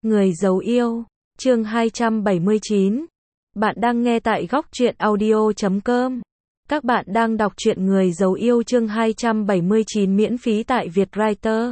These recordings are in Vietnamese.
Người giấu yêu, chương 279. Bạn đang nghe tại góc truyện audio.com. Các bạn đang đọc truyện Người giấu yêu chương 279 miễn phí tại Vietwriter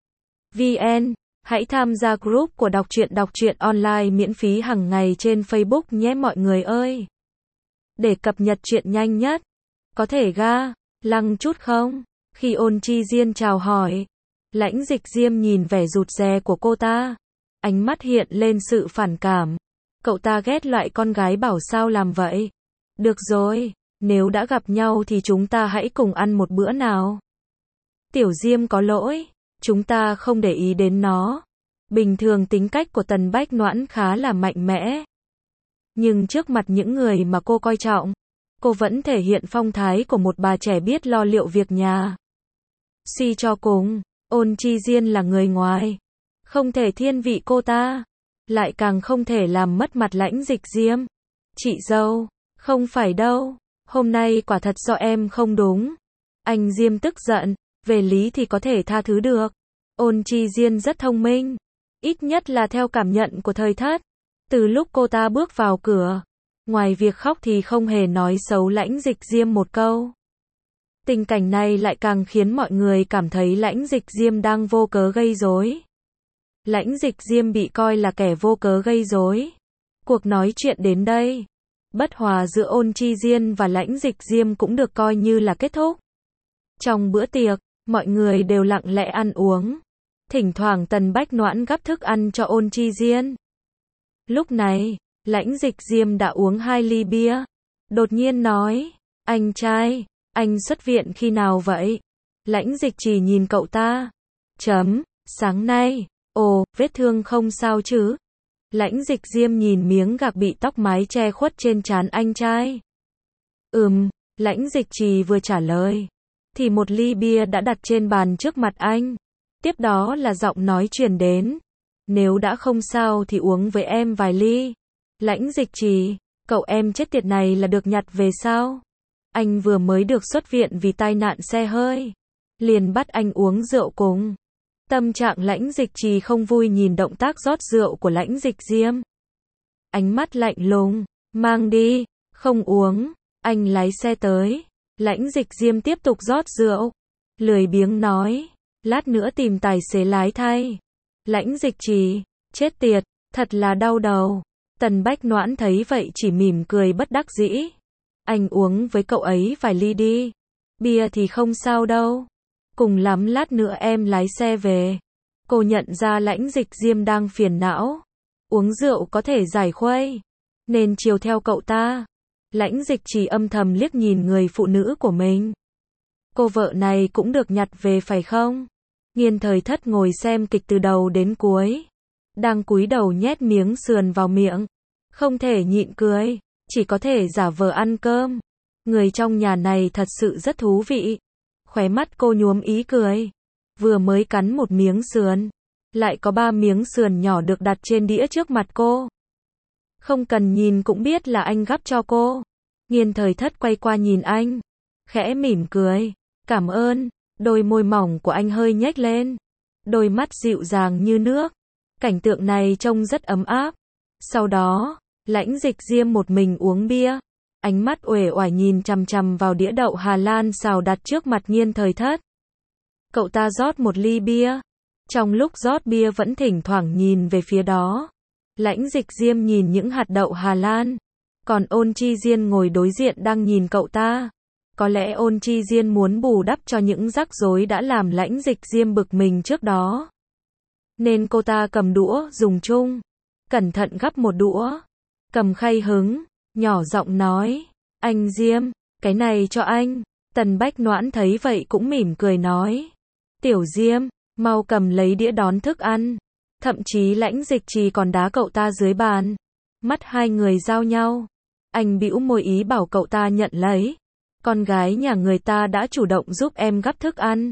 VN. Hãy tham gia group của đọc truyện online miễn phí hàng ngày trên Facebook nhé mọi người ơi. Để cập nhật truyện nhanh nhất, có thể lăng chút không? Khi Ôn Chi Diên chào hỏi, Lãnh Dịch Diêm nhìn vẻ rụt rè của cô ta, ánh mắt hiện lên sự phản cảm. Cậu ta ghét loại con gái bảo sao làm vậy. Được rồi, nếu đã gặp nhau thì chúng ta hãy cùng ăn một bữa nào. Tiểu Diêm có lỗi, chúng ta không để ý đến nó. Bình thường tính cách của Tần Bách Noãn khá là mạnh mẽ. Nhưng trước mặt những người mà cô coi trọng, cô vẫn thể hiện phong thái của một bà trẻ biết lo liệu việc nhà. Suy cho cùng, Ôn Chi Diên là người ngoài, không thể thiên vị cô ta, lại càng không thể làm mất mặt Lãnh Dịch Diêm. Chị dâu, không phải đâu, hôm nay quả thật do em không đúng. Anh Diêm tức giận, về lý thì có thể tha thứ được. Ôn Chi Diên rất thông minh, ít nhất là theo cảm nhận của thời thất. Từ lúc cô ta bước vào cửa, ngoài việc khóc thì không hề nói xấu Lãnh Dịch Diêm một câu. Tình cảnh này lại càng khiến mọi người cảm thấy Lãnh Dịch Diêm đang vô cớ gây rối. Lãnh Dịch Diêm bị coi là kẻ vô cớ gây rối. Cuộc nói chuyện đến đây, bất hòa giữa Ôn Chi Diên và Lãnh Dịch Diêm cũng được coi như là kết thúc. Trong bữa tiệc, mọi người đều lặng lẽ ăn uống. Thỉnh thoảng Tần Bách Noãn gắp thức ăn cho Ôn Chi Diên. Lúc này, Lãnh Dịch Diêm đã uống 2 ly bia. Đột nhiên nói, anh trai, anh xuất viện khi nào vậy? Lãnh Dịch chỉ nhìn cậu ta. Sáng nay. Ồ, vết thương không sao chứ? Lãnh Dịch Diêm nhìn miếng gạc bị tóc mái che khuất trên trán anh trai. Lãnh Dịch Trì vừa trả lời, thì một ly bia đã đặt trên bàn trước mặt anh. Tiếp đó là giọng nói truyền đến. Nếu đã không sao thì uống với em vài ly. Lãnh Dịch Trì, cậu em chết tiệt này là được nhặt về sao? Anh vừa mới được xuất viện vì tai nạn xe hơi, liền bắt anh uống rượu cùng. Tâm trạng Lãnh Dịch Trì không vui nhìn động tác rót rượu của Lãnh Dịch Diêm. Ánh mắt lạnh lùng, mang đi, không uống, anh lái xe tới. Lãnh Dịch Diêm tiếp tục rót rượu, lười biếng nói, lát nữa tìm tài xế lái thay. Lãnh Dịch Trì, chết tiệt, thật là đau đầu. Tần Bách Noãn thấy vậy chỉ mỉm cười bất đắc dĩ. Anh uống với cậu ấy vài ly đi, bia thì không sao đâu. Cùng lắm lát nữa em lái xe về. Cô nhận ra Lãnh Dịch Diêm đang phiền não. Uống rượu có thể giải khuây, nên chiều theo cậu ta. Lãnh Dịch chỉ âm thầm liếc nhìn người phụ nữ của mình. Cô vợ này cũng được nhặt về phải không? Nghiên Thời Thất ngồi xem kịch từ đầu đến cuối, đang cúi đầu nhét miếng sườn vào miệng. Không thể nhịn cười, chỉ có thể giả vờ ăn cơm. Người trong nhà này thật sự rất thú vị. Khóe mắt cô nhuốm ý cười. Vừa mới cắn một miếng sườn, lại có 3 miếng sườn nhỏ được đặt trên đĩa trước mặt cô. Không cần nhìn cũng biết là anh gắp cho cô. Nghiên Thời Thất quay qua nhìn anh, khẽ mỉm cười. Cảm ơn. Đôi môi mỏng của anh hơi nhếch lên, đôi mắt dịu dàng như nước. Cảnh tượng này trông rất ấm áp. Sau đó, Lãnh Dịch Diêm một mình uống bia, ánh mắt uể oải nhìn chằm chằm vào đĩa đậu Hà Lan xào đặt trước mặt Nghiên Thời Thất. Cậu ta rót một ly bia, trong lúc rót bia vẫn thỉnh thoảng nhìn về phía đó. Lãnh Dịch Diêm nhìn những hạt đậu Hà Lan, còn Ôn Chi Diên ngồi đối diện đang nhìn cậu ta. Có lẽ Ôn Chi Diên muốn bù đắp cho những rắc rối đã làm Lãnh Dịch Diêm bực mình trước đó, nên cô ta cầm đũa dùng chung, cẩn thận gắp một đũa, cầm khay hứng, nhỏ giọng nói, anh Diêm, cái này cho anh. Tần Bách Noãn thấy vậy cũng mỉm cười nói, Tiểu Diêm, mau cầm lấy đĩa đón thức ăn. Thậm chí Lãnh Dịch Trì còn đá cậu ta dưới bàn. Mắt hai người giao nhau, anh bĩu môi ý bảo cậu ta nhận lấy. Con gái nhà người ta đã chủ động giúp em gắp thức ăn,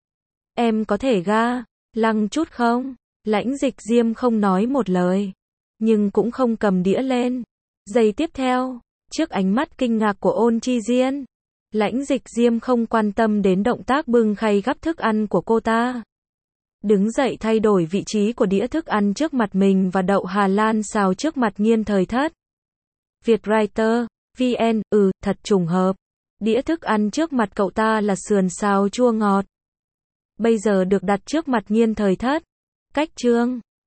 em có thể lăng chút không? Lãnh Dịch Diêm không nói một lời, nhưng cũng không cầm đĩa lên. Giây tiếp theo, trước ánh mắt kinh ngạc của Ôn Chi Diên, Lãnh Dịch Diêm không quan tâm đến động tác bưng khay gắp thức ăn của cô ta. Đứng dậy thay đổi vị trí của đĩa thức ăn trước mặt mình và đậu Hà Lan xào trước mặt Nhiên Thời Thất. Vietwriter, VN, thật trùng hợp. Đĩa thức ăn trước mặt cậu ta là sườn xào chua ngọt. Bây giờ được đặt trước mặt Nhiên Thời Thất. Cách chương